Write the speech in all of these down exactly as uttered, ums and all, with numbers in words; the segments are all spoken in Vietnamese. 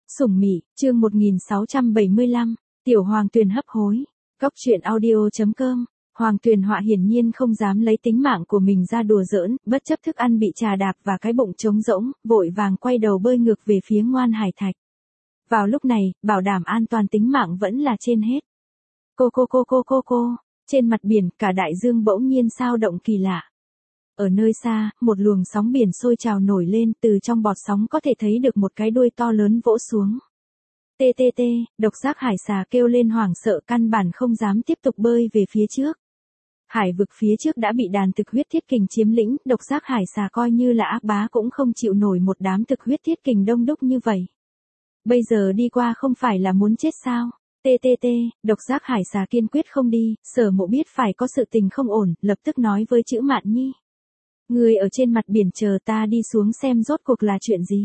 Sủng Mị, chương một nghìn sáu trăm bảy mươi lăm, Tiểu Hoàng Tuyền hấp hối. Góc truyện audio.com. Hoàng Tuyền Họa hiển nhiên không dám lấy tính mạng của mình ra đùa giỡn, bất chấp thức ăn bị trà đạp và cái bụng trống rỗng, vội vàng quay đầu bơi ngược về phía Ngoan Hải Thạch. Vào lúc này, bảo đảm an toàn tính mạng vẫn là trên hết. Cô cô cô cô cô cô, trên mặt biển, cả đại dương bỗng nhiên sao động kỳ lạ. Ở nơi xa, một luồng sóng biển sôi trào nổi lên, từ trong bọt sóng có thể thấy được một cái đuôi to lớn vỗ xuống. Tê tê tê, độc giác hải xà kêu lên hoảng sợ, căn bản không dám tiếp tục bơi về phía trước. Hải vực phía trước đã bị đàn thực huyết thiết kình chiếm lĩnh, độc giác hải xà coi như là ác bá cũng không chịu nổi một đám thực huyết thiết kình đông đúc như vậy. Bây giờ đi qua không phải là muốn chết sao? Tê tê tê, độc giác hải xà kiên quyết không đi, Sở Mộ biết phải có sự tình không ổn, lập tức nói với Chữ Mạn Nhi. Người ở trên mặt biển chờ ta đi xuống xem rốt cuộc là chuyện gì.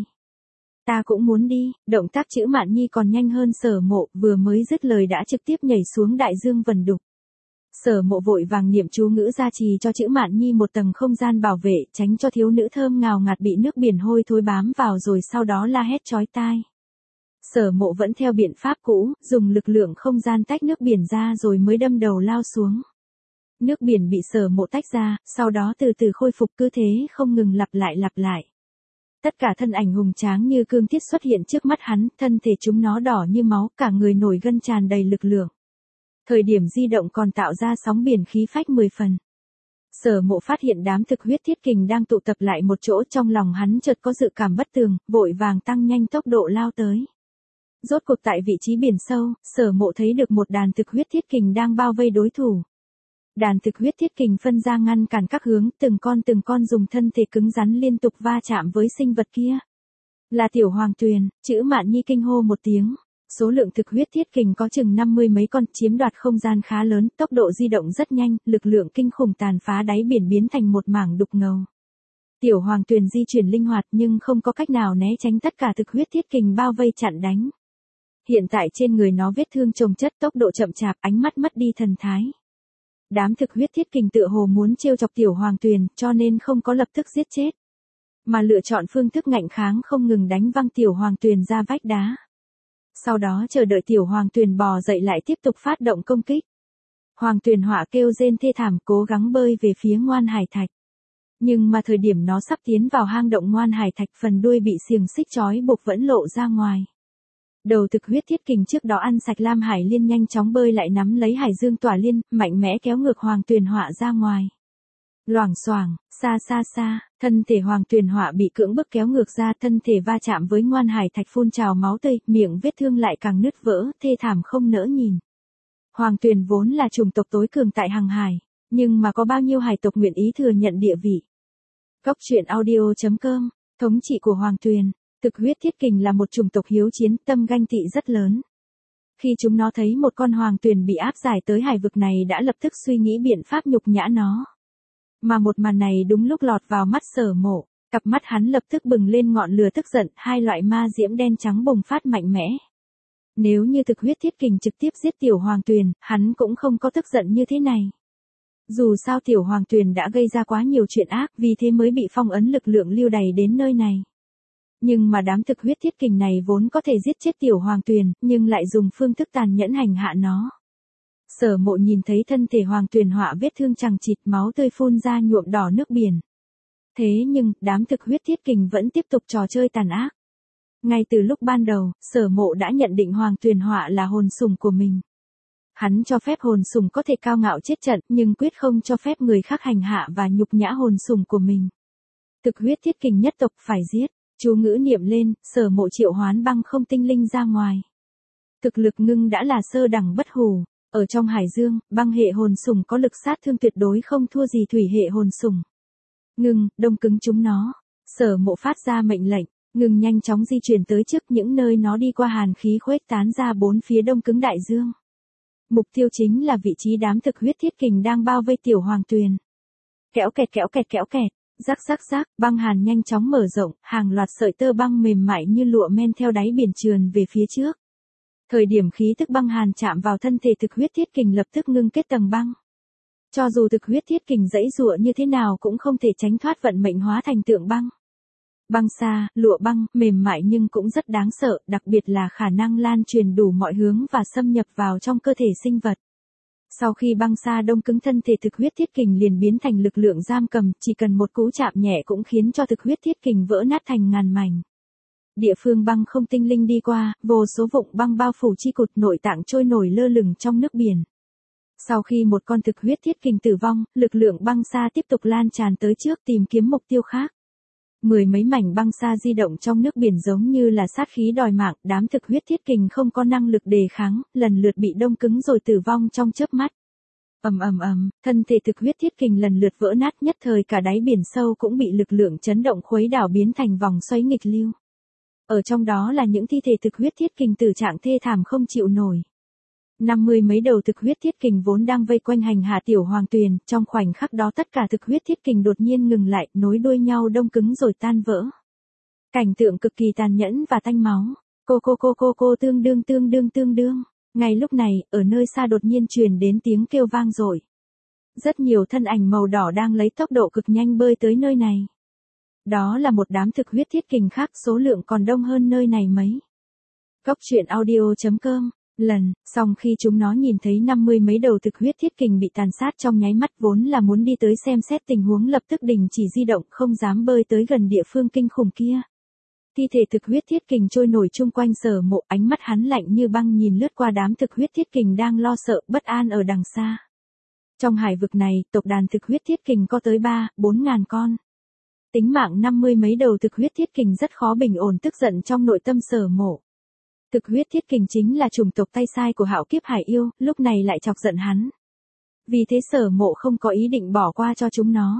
Ta cũng muốn đi, động tác Chữ Mạn Nhi còn nhanh hơn Sở Mộ, vừa mới dứt lời đã trực tiếp nhảy xuống đại dương vần đục. Sở Mộ vội vàng niệm chú ngữ gia trì cho Chữ Mạn Nhi một tầng không gian bảo vệ, tránh cho thiếu nữ thơm ngào ngạt bị nước biển hôi thối bám vào rồi sau đó la hét chói tai. Sở Mộ vẫn theo biện pháp cũ, dùng lực lượng không gian tách nước biển ra rồi mới đâm đầu lao xuống. Nước biển bị Sở Mộ tách ra, sau đó từ từ khôi phục, cứ thế không ngừng lặp lại lặp lại. Tất cả thân ảnh hùng tráng như cương thiết xuất hiện trước mắt hắn, thân thể chúng nó đỏ như máu, cả người nổi gân tràn đầy lực lượng. Thời điểm di động còn tạo ra sóng biển khí phách mười phần. Sở Mộ phát hiện đám thực huyết thiết kình đang tụ tập lại một chỗ, trong lòng hắn chợt có dự cảm bất tường, vội vàng tăng nhanh tốc độ lao tới. Rốt cuộc tại vị trí biển sâu, Sở Mộ thấy được một đàn thực huyết thiết kình đang bao vây đối thủ. Đàn thực huyết thiết kình phân ra ngăn cản các hướng, từng con từng con dùng thân thể cứng rắn liên tục va chạm với sinh vật kia. Là Tiểu Hoàng Tuyền, Chữ Mạn Nhi kinh hô một tiếng. Số lượng thực huyết thiết kình có chừng năm mươi mấy con, chiếm đoạt không gian khá lớn, tốc độ di động rất nhanh, lực lượng kinh khủng tàn phá đáy biển biến thành một mảng đục ngầu. Tiểu Hoàng Tuyền di chuyển linh hoạt nhưng không có cách nào né tránh tất cả thực huyết thiết kình bao vây chặn đánh. Hiện tại trên người nó vết thương chồng chất, tốc độ chậm chạp, ánh mắt mất đi thần thái. Đám thực huyết thiết kình tựa hồ muốn trêu chọc Tiểu Hoàng Tuyền, cho nên không có lập tức giết chết, mà lựa chọn phương thức ngạnh kháng, không ngừng đánh văng Tiểu Hoàng Tuyền ra vách đá. Sau đó chờ đợi Tiểu Hoàng Tuyền bò dậy lại tiếp tục phát động công kích. Hoàng Tuyền Họa kêu rên thê thảm, cố gắng bơi về phía Ngoan Hải Thạch. Nhưng mà thời điểm nó sắp tiến vào hang động Ngoan Hải Thạch, phần đuôi bị xiềng xích trói buộc vẫn lộ ra ngoài. Đầu thực huyết thiết kình trước đó ăn sạch Lam Hải Liên nhanh chóng bơi lại nắm lấy Hải Dương Tỏa Liên, mạnh mẽ kéo ngược Hoàng Tuyền Họa ra ngoài. Loảng xoảng, xa xa xa, thân thể Hoàng Tuyền Họa bị cưỡng bức kéo ngược ra, thân thể va chạm với Ngoan Hải Thạch phun trào máu tươi, miệng vết thương lại càng nứt vỡ, thê thảm không nỡ nhìn. Hoàng Tuyền vốn là chủng tộc tối cường tại hàng hải, nhưng mà có bao nhiêu hải tộc nguyện ý thừa nhận địa vị. Góc truyện audio.com, thống trị của Hoàng Tuyền. Thực huyết thiết kình là một chủng tộc hiếu chiến, tâm ganh tị rất lớn. Khi chúng nó thấy một con Hoàng Tuyền bị áp giải tới hải vực này đã lập tức suy nghĩ biện pháp nhục nhã nó. Mà một màn này đúng lúc lọt vào mắt Sở Mộ, cặp mắt hắn lập tức bừng lên ngọn lửa tức giận, hai loại ma diễm đen trắng bùng phát mạnh mẽ. Nếu như thực huyết thiết kình trực tiếp giết Tiểu Hoàng Tuyền, hắn cũng không có tức giận như thế này. Dù sao Tiểu Hoàng Tuyền đã gây ra quá nhiều chuyện ác, vì thế mới bị phong ấn lực lượng lưu đày đến nơi này. Nhưng mà đám thực huyết thiết kình này vốn có thể giết chết Tiểu Hoàng Tuyền, nhưng lại dùng phương thức tàn nhẫn hành hạ nó. Sở Mộ nhìn thấy thân thể Hoàng Tuyền Họa vết thương chằng chịt, máu tươi phun ra nhuộm đỏ nước biển. Thế nhưng, đám thực huyết thiết kình vẫn tiếp tục trò chơi tàn ác. Ngay từ lúc ban đầu, Sở Mộ đã nhận định Hoàng Tuyền Họa là hồn sủng của mình. Hắn cho phép hồn sủng có thể cao ngạo chết trận, nhưng quyết không cho phép người khác hành hạ và nhục nhã hồn sủng của mình. Thực huyết thiết kình nhất tộc phải giết. Chú ngữ niệm lên, Sở Mộ triệu hoán băng không tinh linh ra ngoài. Thực lực ngưng đã là sơ đẳng bất hủ, ở trong hải dương, băng hệ hồn sủng có lực sát thương tuyệt đối không thua gì thủy hệ hồn sủng. Ngưng, đông cứng chúng nó. Sở Mộ phát ra mệnh lệnh, ngưng nhanh chóng di chuyển tới trước những nơi nó đi qua, hàn khí khuếch tán ra bốn phía đông cứng đại dương. Mục tiêu chính là vị trí đám thực huyết thiết kình đang bao vây Tiểu Hoàng Tuyền. Kéo kẹt kéo kẹt kéo kẹt. Rắc rắc rắc, băng hàn nhanh chóng mở rộng, hàng loạt sợi tơ băng mềm mại như lụa men theo đáy biển trườn về phía trước. Thời điểm khí tức băng hàn chạm vào thân thể thực huyết thiết kình lập tức ngưng kết tầng băng. Cho dù thực huyết thiết kình giãy giụa như thế nào cũng không thể tránh thoát vận mệnh hóa thành tượng băng. Băng sa, lụa băng, mềm mại nhưng cũng rất đáng sợ, đặc biệt là khả năng lan truyền đủ mọi hướng và xâm nhập vào trong cơ thể sinh vật. Sau khi băng sa đông cứng thân thể thực huyết thiết kình liền biến thành lực lượng giam cầm, chỉ cần một cú chạm nhẹ cũng khiến cho thực huyết thiết kình vỡ nát thành ngàn mảnh. Địa phương băng không tinh linh đi qua, vô số vụn băng bao phủ chi cụt nội tạng trôi nổi lơ lửng trong nước biển. Sau khi một con thực huyết thiết kình tử vong, lực lượng băng sa tiếp tục lan tràn tới trước tìm kiếm mục tiêu khác. Mười mấy mảnh băng sa di động trong nước biển giống như là sát khí đòi mạng, đám thực huyết thiết kình không có năng lực đề kháng, lần lượt bị đông cứng rồi tử vong trong chớp mắt. Ầm ầm ầm, thân thể thực huyết thiết kình lần lượt vỡ nát, nhất thời cả đáy biển sâu cũng bị lực lượng chấn động khuấy đảo biến thành vòng xoáy nghịch lưu. Ở trong đó là những thi thể thực huyết thiết kình tử trạng thê thảm không chịu nổi. Năm mươi mấy đầu thực huyết thiết kình vốn đang vây quanh hành hạ tiểu hoàng tuyền, trong khoảnh khắc đó tất cả thực huyết thiết kình đột nhiên ngừng lại, nối đuôi nhau đông cứng rồi tan vỡ. Cảnh tượng cực kỳ tàn nhẫn và tanh máu. Cô cô cô cô cô tương đương tương đương tương đương. Ngay lúc này, ở nơi xa đột nhiên truyền đến tiếng kêu vang dội. Rất nhiều thân ảnh màu đỏ đang lấy tốc độ cực nhanh bơi tới nơi này. Đó là một đám thực huyết thiết kình khác, số lượng còn đông hơn nơi này mấy. Góc truyện audio chấm com. Lần, xong khi chúng nó nhìn thấy năm mươi mấy đầu thực huyết thiết kình bị tàn sát trong nháy mắt vốn là muốn đi tới xem xét tình huống lập tức đình chỉ di động không dám bơi tới gần địa phương kinh khủng kia. Thi thể thực huyết thiết kình trôi nổi chung quanh Sở Mộ, ánh mắt hắn lạnh như băng nhìn lướt qua đám thực huyết thiết kình đang lo sợ bất an ở đằng xa. Trong hải vực này, tộc đàn thực huyết thiết kình có tới ba, bốn ngàn con. Tính mạng năm mươi mấy đầu thực huyết thiết kình rất khó bình ổn tức giận trong nội tâm Sở Mộ. Thực huyết thiết kình chính là chủng tộc tay sai của hạo kiếp hải yêu, lúc này lại chọc giận hắn. Vì thế Sở Mộ không có ý định bỏ qua cho chúng nó.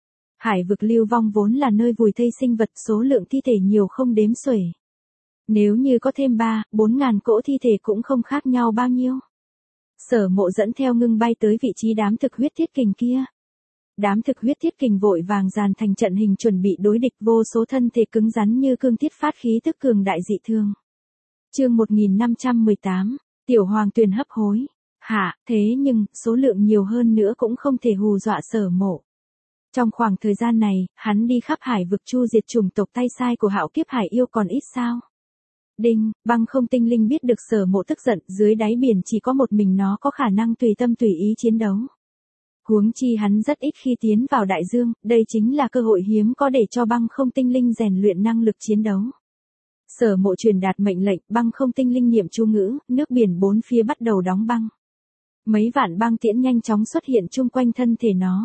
Hải vực lưu vong vốn là nơi vùi thây sinh vật, số lượng thi thể nhiều không đếm xuể. Nếu như có thêm ba, bốn ngàn cỗ thi thể cũng không khác nhau bao nhiêu. Sở Mộ dẫn theo ngưng bay tới vị trí đám thực huyết thiết kình kia. Đám thực huyết thiết kình vội vàng dàn thành trận hình chuẩn bị đối địch, vô số thân thể cứng rắn như cương thiết phát khí tức cường đại dị thường. Chương một nghìn năm trăm mười tám, Tiểu Hoàng Tuyền hấp hối. Hạ, thế nhưng, số lượng nhiều hơn nữa cũng không thể hù dọa Sở Mộ. Trong khoảng thời gian này, hắn đi khắp hải vực chu diệt chủng tộc tay sai của hạo kiếp hải yêu còn ít sao. Đinh, băng không tinh linh biết được Sở Mộ tức giận, dưới đáy biển chỉ có một mình nó có khả năng tùy tâm tùy ý chiến đấu. Huống chi hắn rất ít khi tiến vào đại dương, đây chính là cơ hội hiếm có để cho băng không tinh linh rèn luyện năng lực chiến đấu. Sở Mộ truyền đạt mệnh lệnh, băng không tinh linh niệm chú ngữ, nước biển bốn phía bắt đầu đóng băng. Mấy vạn băng tiễn nhanh chóng xuất hiện chung quanh thân thể nó.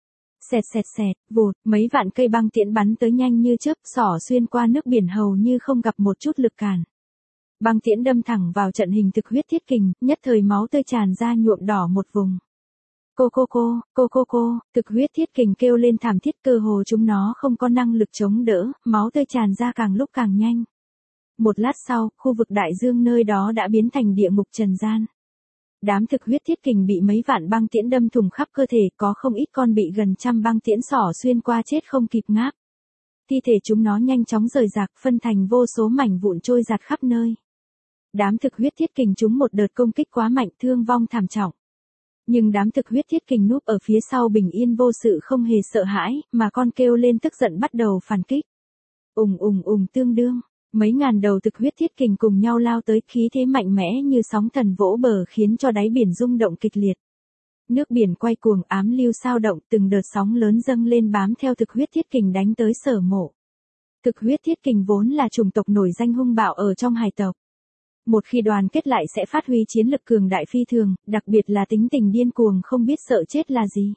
Xẹt xẹt xẹt, vụt, mấy vạn cây băng tiễn bắn tới nhanh như chớp, xỏ xuyên qua nước biển hầu như không gặp một chút lực cản. Băng tiễn đâm thẳng vào trận hình thực huyết thiết kình, nhất thời máu tươi tràn ra nhuộm đỏ một vùng. Cô cô cô, cô cô cô, thực huyết thiết kình kêu lên thảm thiết, cơ hồ chúng nó không có năng lực chống đỡ, máu tươi tràn ra càng lúc càng nhanh. Một lát sau, khu vực đại dương nơi đó đã biến thành địa ngục trần gian. Đám thực huyết thiết kình bị mấy vạn băng tiễn đâm thủng khắp cơ thể, có không ít con bị gần trăm băng tiễn xỏ xuyên qua chết không kịp ngáp. Thi thể chúng nó nhanh chóng rời rạc, phân thành vô số mảnh vụn trôi giạt khắp nơi. Đám thực huyết thiết kình chúng một đợt công kích quá mạnh, thương vong thảm trọng. Nhưng đám thực huyết thiết kình núp ở phía sau bình yên vô sự không hề sợ hãi, mà con kêu lên tức giận bắt đầu phản kích. Ùng ùng ùng tương đương. Mấy ngàn đầu thực huyết thiết kình cùng nhau lao tới, khí thế mạnh mẽ như sóng thần vỗ bờ khiến cho đáy biển rung động kịch liệt. Nước biển quay cuồng, ám lưu sao động, từng đợt sóng lớn dâng lên bám theo thực huyết thiết kình đánh tới Sở Mộ. Thực huyết thiết kình vốn là chủng tộc nổi danh hung bạo ở trong hải tộc. Một khi đoàn kết lại sẽ phát huy chiến lực cường đại phi thường, đặc biệt là tính tình điên cuồng không biết sợ chết là gì.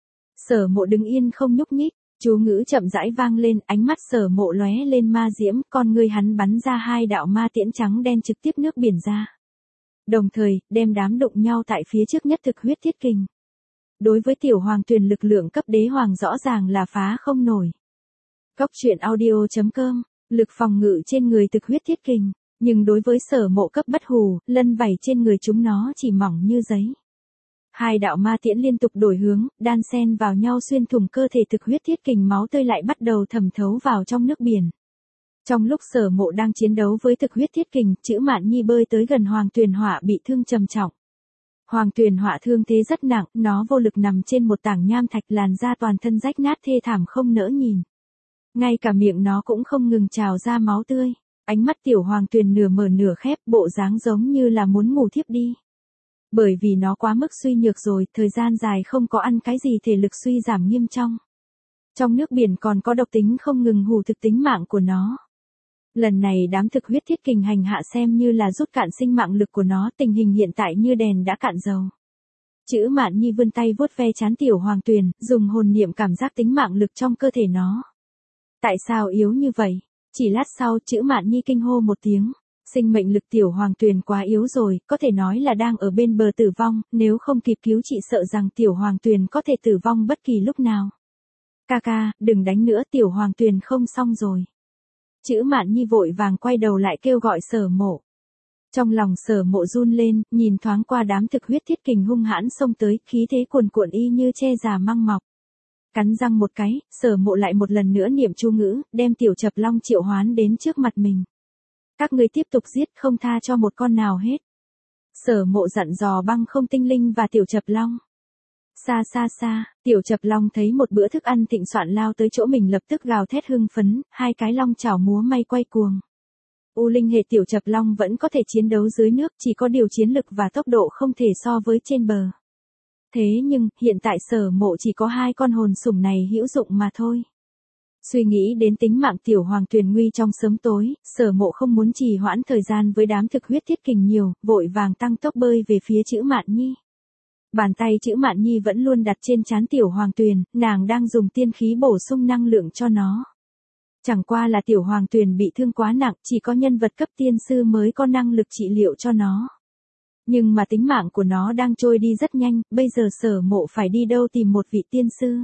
Sở Mộ đứng yên không nhúc nhích. Chú ngữ chậm rãi vang lên, ánh mắt Sở Mộ lóe lên ma diễm, con ngươi hắn bắn ra hai đạo ma tiễn trắng đen trực tiếp nước biển ra. Đồng thời, đem đám đụng nhau tại phía trước nhất thực huyết thiết kình. Đối với Tiểu Hoàng Tuyền lực lượng cấp đế hoàng rõ ràng là phá không nổi. Góc truyện audio chấm com, lực phòng ngự trên người thực huyết thiết kình, nhưng đối với Sở Mộ cấp bất hù, lân vảy trên người chúng nó chỉ mỏng như giấy. Hai đạo ma tiễn liên tục đổi hướng, đan xen vào nhau xuyên thủng cơ thể thực huyết thiết kình, máu tươi lại bắt đầu thẩm thấu vào trong nước biển. Trong lúc Sở Mộ đang chiến đấu với thực huyết thiết kình, Chữ Mạn Nhi bơi tới gần Hoàng Tuyền Họa bị thương trầm trọng. Hoàng Tuyền Họa thương thế rất nặng, nó vô lực nằm trên một tảng nham thạch, làn da toàn thân rách nát thê thảm không nỡ nhìn. Ngay cả miệng nó cũng không ngừng trào ra máu tươi. Ánh mắt tiểu hoàng tuyền nửa mở nửa khép, bộ dáng giống như là muốn ngủ thiếp đi. Bởi vì nó quá mức suy nhược rồi, thời gian dài không có ăn cái gì, thể lực suy giảm nghiêm trọng. Trong nước biển còn có độc tính không ngừng hù thực tính mạng của nó. Lần này đám thực huyết thiết kình hành hạ xem như là rút cạn sinh mạng lực của nó, tình hình hiện tại như đèn đã cạn dầu. Chữ Mạn Nhi vươn tay vuốt ve trán tiểu hoàng tuyền, dùng hồn niệm cảm giác tính mạng lực trong cơ thể nó. Tại sao yếu như vậy? Chỉ lát sau, chữ Mạn Nhi kinh hô một tiếng. Sinh mệnh lực tiểu hoàng tuyền quá yếu rồi, có thể nói là đang ở bên bờ tử vong, nếu không kịp cứu trị sợ rằng tiểu hoàng tuyền có thể tử vong bất kỳ lúc nào. Ca ca, đừng đánh nữa, tiểu hoàng tuyền không xong rồi. Chữ Mạn Nhi vội vàng quay đầu lại kêu gọi Sở Mộ. Trong lòng Sở Mộ run lên, nhìn thoáng qua đám thực huyết thiết kình hung hãn xông tới, khí thế cuồn cuộn y như che già măng mọc. Cắn răng một cái, Sở Mộ lại một lần nữa niệm chú ngữ, đem tiểu Chập Long triệu hoán đến trước mặt mình. Các ngươi tiếp tục giết, không tha cho một con nào hết. Sở Mộ dặn dò Băng Không Tinh Linh và tiểu Chập Long. Xa xa xa, tiểu Chập Long thấy một bữa thức ăn thịnh soạn lao tới chỗ mình lập tức gào thét hưng phấn, hai cái long chảo múa may quay cuồng. U Linh hệ tiểu Chập Long vẫn có thể chiến đấu dưới nước, chỉ có điều chiến lực và tốc độ không thể so với trên bờ. Thế nhưng, hiện tại Sở Mộ chỉ có hai con hồn sủng này hữu dụng mà thôi. Suy nghĩ đến tính mạng tiểu hoàng tuyền nguy trong sớm tối, Sở Mộ không muốn trì hoãn thời gian với đám thực huyết thiết kình nhiều, vội vàng tăng tốc bơi về phía chữ Mạn Nhi. Bàn tay chữ Mạn Nhi vẫn luôn đặt trên trán tiểu hoàng tuyền, nàng đang dùng tiên khí bổ sung năng lượng cho nó. Chẳng qua là tiểu hoàng tuyền bị thương quá nặng, chỉ có nhân vật cấp tiên sư mới có năng lực trị liệu cho nó. Nhưng mà tính mạng của nó đang trôi đi rất nhanh, bây giờ Sở Mộ phải đi đâu tìm một vị tiên sư.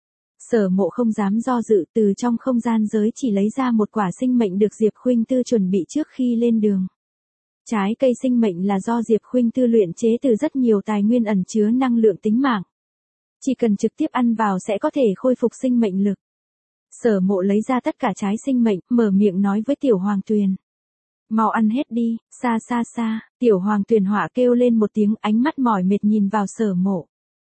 Sở Mộ không dám do dự, từ trong không gian giới chỉ lấy ra một quả sinh mệnh được Diệp Khuynh Tư chuẩn bị trước khi lên đường. Trái cây sinh mệnh là do Diệp Khuynh Tư luyện chế từ rất nhiều tài nguyên ẩn chứa năng lượng tính mạng. Chỉ cần trực tiếp ăn vào sẽ có thể khôi phục sinh mệnh lực. Sở Mộ lấy ra tất cả trái sinh mệnh, mở miệng nói với tiểu hoàng tuyền. Mau ăn hết đi, xa xa xa, tiểu hoàng tuyền hỏa kêu lên một tiếng, ánh mắt mỏi mệt nhìn vào Sở Mộ.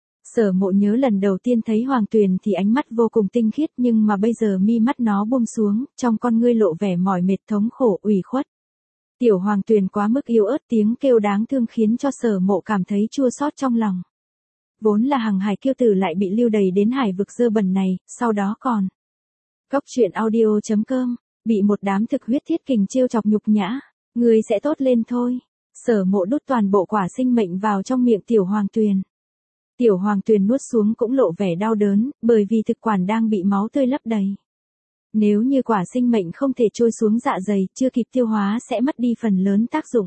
Sở Mộ nhớ lần đầu tiên thấy hoàng tuyền thì ánh mắt vô cùng tinh khiết, nhưng mà bây giờ mi mắt nó buông xuống, trong con ngươi lộ vẻ mỏi mệt thống khổ ủy khuất. Tiểu hoàng tuyền quá mức yếu ớt, tiếng kêu đáng thương khiến cho Sở Mộ cảm thấy chua xót trong lòng. Vốn là hằng hải kiêu tử lại bị lưu đày đến hải vực dơ bẩn này, sau đó còn. Góc truyện audio chấm com, bị một đám thực huyết thiết kình trêu chọc nhục nhã, người sẽ tốt lên thôi. Sở Mộ đút toàn bộ quả sinh mệnh vào trong miệng tiểu hoàng tuyền. Tiểu hoàng tuyền nuốt xuống cũng lộ vẻ đau đớn, bởi vì thực quản đang bị máu tươi lấp đầy. Nếu như quả sinh mệnh không thể trôi xuống dạ dày, chưa kịp tiêu hóa sẽ mất đi phần lớn tác dụng.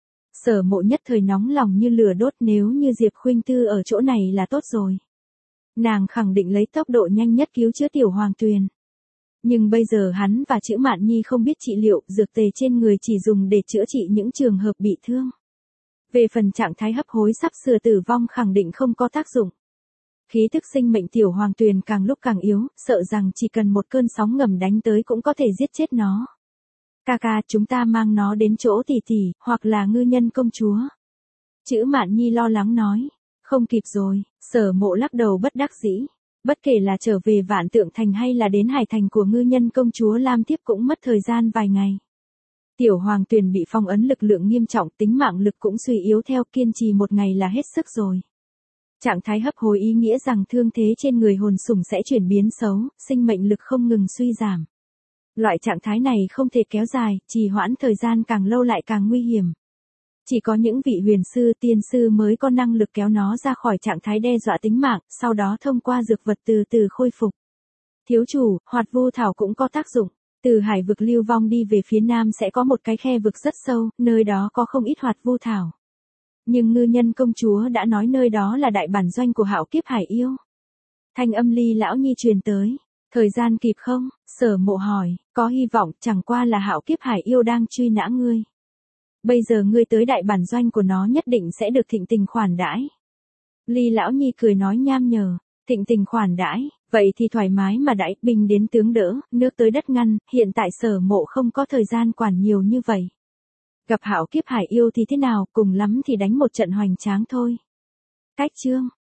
Sở Mộ nhất thời nóng lòng như lửa đốt, nếu như Diệp Khuynh Tư ở chỗ này là tốt rồi. Nàng khẳng định lấy tốc độ nhanh nhất cứu chữa tiểu hoàng tuyền. Nhưng bây giờ hắn và chữ Mạn Nhi không biết trị liệu, dược tề trên người chỉ dùng để chữa trị những trường hợp bị thương. Về phần trạng thái hấp hối sắp sửa tử vong khẳng định không có tác dụng. Khí thức sinh mệnh tiểu hoàng tuyền càng lúc càng yếu, sợ rằng chỉ cần một cơn sóng ngầm đánh tới cũng có thể giết chết nó. Ca ca, chúng ta mang nó đến chỗ tỷ tỷ, hoặc là ngư nhân công chúa. Chữ Mạn Nhi lo lắng nói. Không kịp rồi, Sở Mộ lắc đầu bất đắc dĩ. Bất kể là trở về Vạn Tượng Thành hay là đến hải thành của ngư nhân công chúa Lam Tiếp cũng mất thời gian vài ngày. Tiểu hoàng tuyền bị phong ấn lực lượng nghiêm trọng, tính mạng lực cũng suy yếu theo, kiên trì một ngày là hết sức rồi. Trạng thái hấp hối ý nghĩa rằng thương thế trên người hồn sủng sẽ chuyển biến xấu, sinh mệnh lực không ngừng suy giảm. Loại trạng thái này không thể kéo dài, trì hoãn thời gian càng lâu lại càng nguy hiểm. Chỉ có những vị huyền sư tiên sư mới có năng lực kéo nó ra khỏi trạng thái đe dọa tính mạng, sau đó thông qua dược vật từ từ khôi phục. Thiếu chủ, hoạt vu thảo cũng có tác dụng. Từ hải vực lưu vong đi về phía nam sẽ có một cái khe vực rất sâu, nơi đó có không ít hoạt vu thảo. Nhưng ngư nhân công chúa đã nói nơi đó là đại bản doanh của Hạo Kiếp Hải Yêu. Thanh âm Ly lão nhi truyền tới. Thời gian kịp không? Sở Mộ hỏi, có hy vọng, chẳng qua là Hạo Kiếp Hải Yêu đang truy nã ngươi. Bây giờ ngươi tới đại bản doanh của nó nhất định sẽ được thịnh tình khoản đãi. Ly lão nhi cười nói nham nhở, thịnh tình khoản đãi, vậy thì thoải mái mà đãi, binh đến tướng đỡ, nước tới đất ngăn, hiện tại Sở Mộ không có thời gian quản nhiều như vậy. Gặp Hạo Kiếp Hải Yêu thì thế nào, cùng lắm thì đánh một trận hoành tráng thôi. Cách chương